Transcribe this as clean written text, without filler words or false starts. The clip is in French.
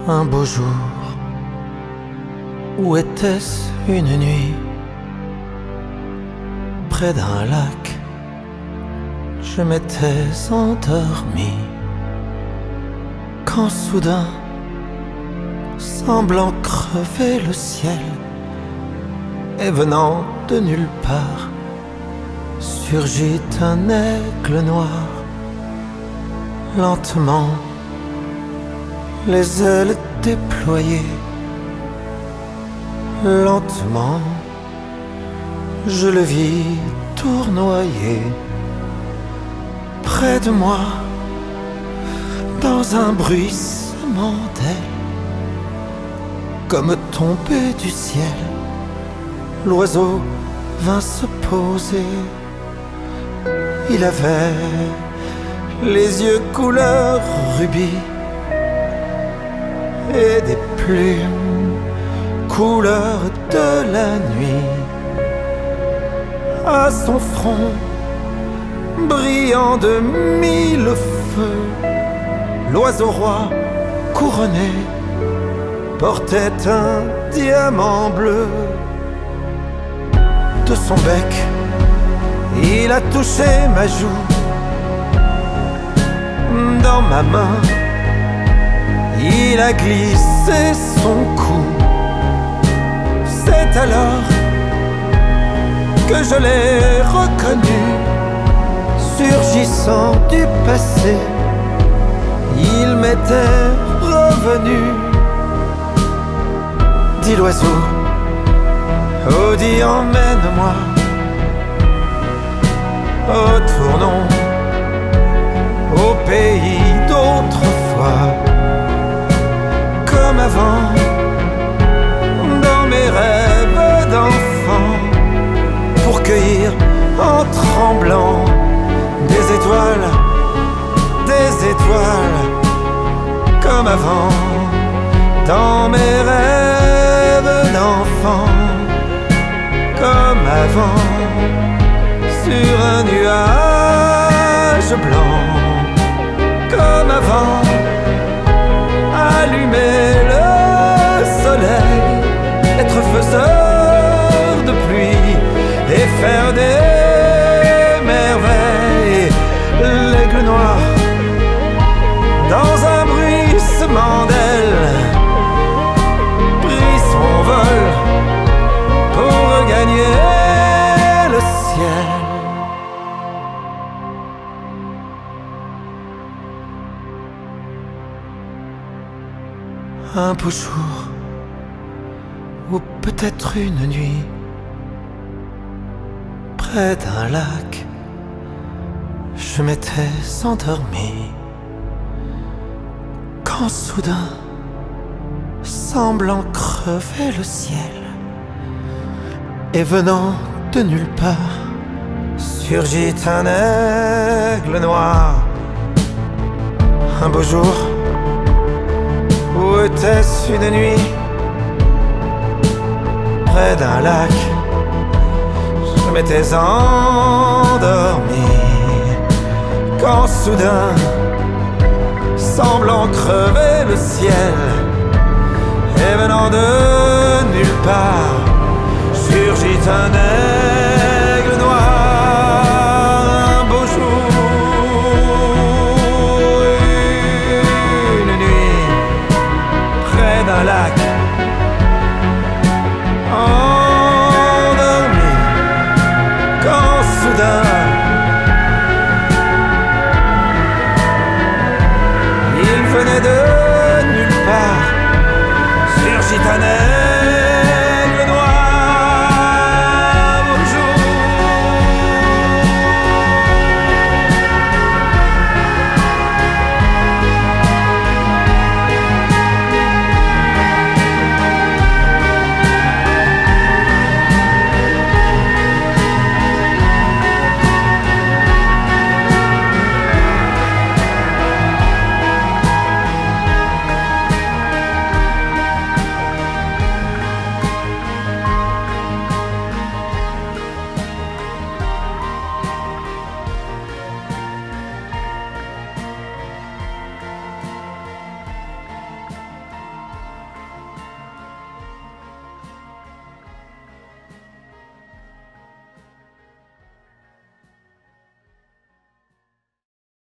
Un beau jour, où était-ce une nuit? Près d'un lac, je m'étais endormi, quand soudain, semblant crever le ciel, et venant de nulle part, surgit un aigle noir. Lentement, les ailes déployées, lentement, je le vis tournoyer près de moi, dans un bruissement d'ailes, comme tombé du ciel. L'oiseau vint se poser. Il avait les yeux couleur rubis et des plumes couleur de la nuit. À son front, brillant de mille feux, l'oiseau roi couronné portait un diamant bleu. De son bec, il a touché ma joue. Dans ma main, il a glissé son cou. C'est alors que je l'ai reconnu, surgissant du passé. Il m'était revenu. Dit l'oiseau, oh dis emmène-moi, retournons au pays d'autrefois, comme avant, dans mes rêves d'enfant, pour cueillir en tremblant des étoiles, comme avant, dans mes rêves d'enfant, comme avant, sur un nuage blanc, comme avant, allumer le soleil, être faiseur de pluie et faire des merveilles. L'aigle noir, dans un bruissement d'ailes, prit son vol pour gagner le ciel. Un beau jour, ou peut-être une nuit, près d'un lac, je m'étais endormi, quand soudain, semblant crever le ciel, et venant de nulle part, surgit un aigle noir. Un beau jour, où était-ce une nuit? Près d'un lac, je m'étais endormi, quand soudain, semblant crever le ciel, et venant de nulle part, surgit un aigle noir. Un beau jour, une nuit, près d'un lac, endormi, quand soudain, il venait de